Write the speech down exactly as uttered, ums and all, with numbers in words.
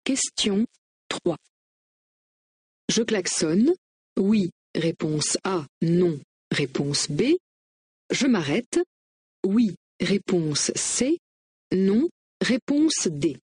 Question trois. Je klaxonne. Oui. Réponse A. Non. Réponse B. Je m'arrête. Oui. Réponse C. Non. Réponse D.